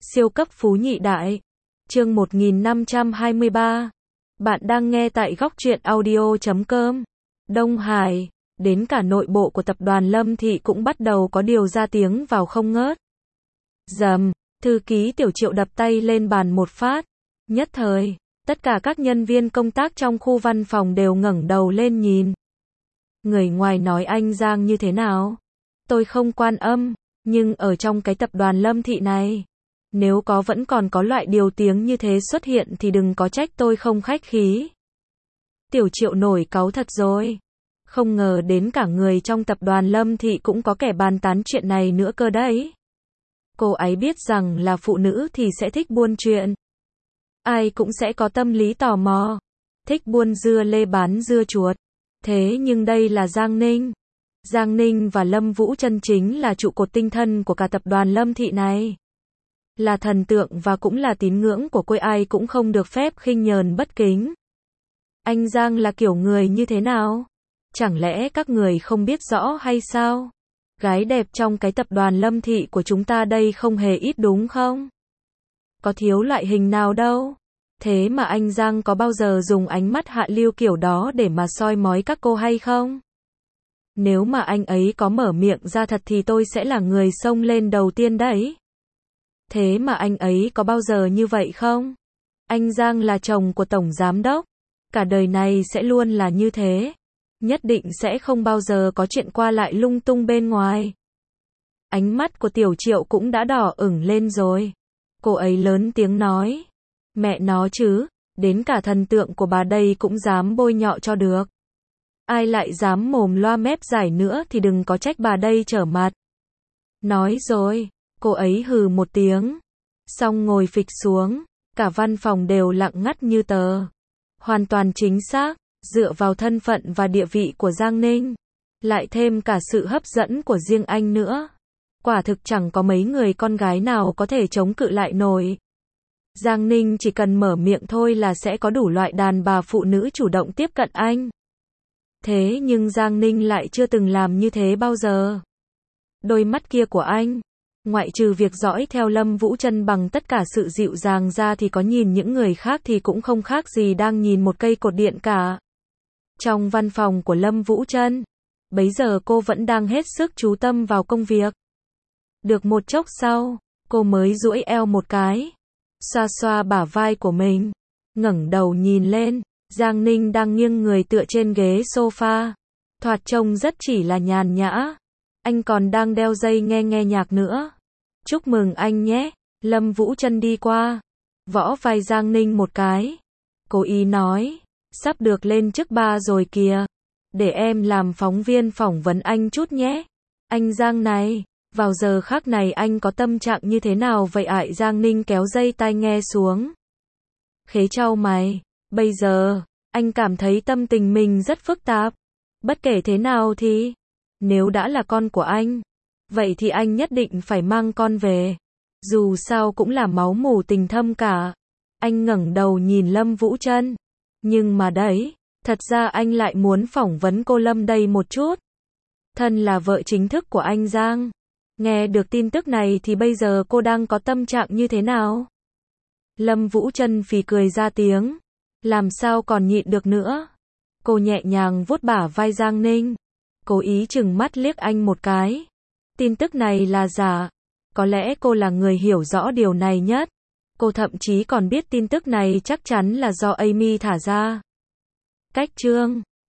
Siêu cấp phú nhị đại. Chương 1523. Bạn đang nghe tại góc truyện audio.com. Đông Hải, đến cả nội bộ của tập đoàn Lâm Thị cũng bắt đầu có điều ra tiếng vào không ngớt. Rầm, thư ký Tiểu Triệu đập tay lên bàn một phát. Nhất thời, tất cả các nhân viên công tác trong khu văn phòng đều ngẩng đầu lên nhìn. Người ngoài nói anh Giang như thế nào? Tôi không quan âm, nhưng ở trong cái tập đoàn Lâm Thị này, nếu vẫn còn có loại điều tiếng như thế xuất hiện thì đừng có trách tôi không khách khí. Tiểu Triệu nổi cáu thật rồi. Không ngờ đến cả người trong tập đoàn Lâm Thị cũng có kẻ bàn tán chuyện này nữa cơ đấy. Cô ấy biết rằng là phụ nữ thì sẽ thích buôn chuyện. Ai cũng sẽ có tâm lý tò mò, thích buôn dưa lê bán dưa chuột. Thế nhưng đây là Giang Ninh. Giang Ninh và Lâm Vũ chân chính là trụ cột tinh thần của cả tập đoàn Lâm Thị này. Là thần tượng và cũng là tín ngưỡng của cô, ai cũng không được phép khinh nhờn bất kính. Anh Giang là kiểu người như thế nào? Chẳng lẽ các người không biết rõ hay sao? Gái đẹp trong cái tập đoàn Lâm Thị của chúng ta đây không hề ít đúng không? Có thiếu loại hình nào đâu. Thế mà anh Giang có bao giờ dùng ánh mắt hạ lưu kiểu đó để mà soi mói các cô hay không? Nếu mà anh ấy có mở miệng ra thật thì tôi sẽ là người xông lên đầu tiên đấy. Thế mà anh ấy có bao giờ như vậy không? Anh Giang là chồng của tổng giám đốc. Cả đời này sẽ luôn là như thế. Nhất định sẽ không bao giờ có chuyện qua lại lung tung bên ngoài. Ánh mắt của Tiểu Triệu cũng đã đỏ ửng lên rồi. Cô ấy lớn tiếng nói. Mẹ nó chứ, đến cả thần tượng của bà đây cũng dám bôi nhọ cho được. Ai lại dám mồm loa mép giải nữa thì đừng có trách bà đây trở mặt. Nói rồi, cô ấy hừ một tiếng. Xong ngồi phịch xuống, cả văn phòng đều lặng ngắt như tờ. Hoàn toàn chính xác, dựa vào thân phận và địa vị của Giang Ninh. Lại thêm cả sự hấp dẫn của riêng anh nữa. Quả thực chẳng có mấy người con gái nào có thể chống cự lại nổi. Giang Ninh chỉ cần mở miệng thôi là sẽ có đủ loại đàn bà phụ nữ chủ động tiếp cận anh. Thế nhưng Giang Ninh lại chưa từng làm như thế bao giờ. Đôi mắt kia của anh, ngoại trừ việc dõi theo Lâm Vũ Chân bằng tất cả sự dịu dàng ra thì có nhìn những người khác thì cũng không khác gì đang nhìn một cây cột điện cả. Trong văn phòng của Lâm Vũ Chân, bấy giờ cô vẫn đang hết sức chú tâm vào công việc. Được một chốc sau, cô mới duỗi eo một cái, xoa xoa bả vai của mình, ngẩng đầu nhìn lên, Giang Ninh đang nghiêng người tựa trên ghế sofa, thoạt trông rất chỉ là nhàn nhã. Anh còn đang đeo dây nghe nhạc nữa. Chúc mừng anh nhé. Lâm Vũ Chân đi qua, võ vai Giang Ninh một cái. Cô ý nói, sắp được lên chức ba rồi kìa. Để em làm phóng viên phỏng vấn anh chút nhé. Anh Giang này, vào giờ khắc này anh có tâm trạng như thế nào vậy ạ? Giang Ninh kéo dây tai nghe xuống. Khế chau mày, bây giờ, anh cảm thấy tâm tình mình rất phức tạp. Bất kể thế nào thì, nếu đã là con của anh, vậy thì anh nhất định phải mang con về. Dù sao cũng là máu mủ tình thâm cả. Anh ngẩng đầu nhìn Lâm Vũ Chân. Nhưng mà đấy, thật ra anh lại muốn phỏng vấn cô Lâm đây một chút. Thân là vợ chính thức của anh Giang. Nghe được tin tức này thì bây giờ cô đang có tâm trạng như thế nào? Lâm Vũ Chân phì cười ra tiếng. Làm sao còn nhịn được nữa? Cô nhẹ nhàng vuốt bả vai Giang Ninh. Cố ý chừng mắt liếc anh một cái. Tin tức này là giả. Có lẽ cô là người hiểu rõ điều này nhất. Cô thậm chí còn biết tin tức này chắc chắn là do Amy thả ra. Cách chương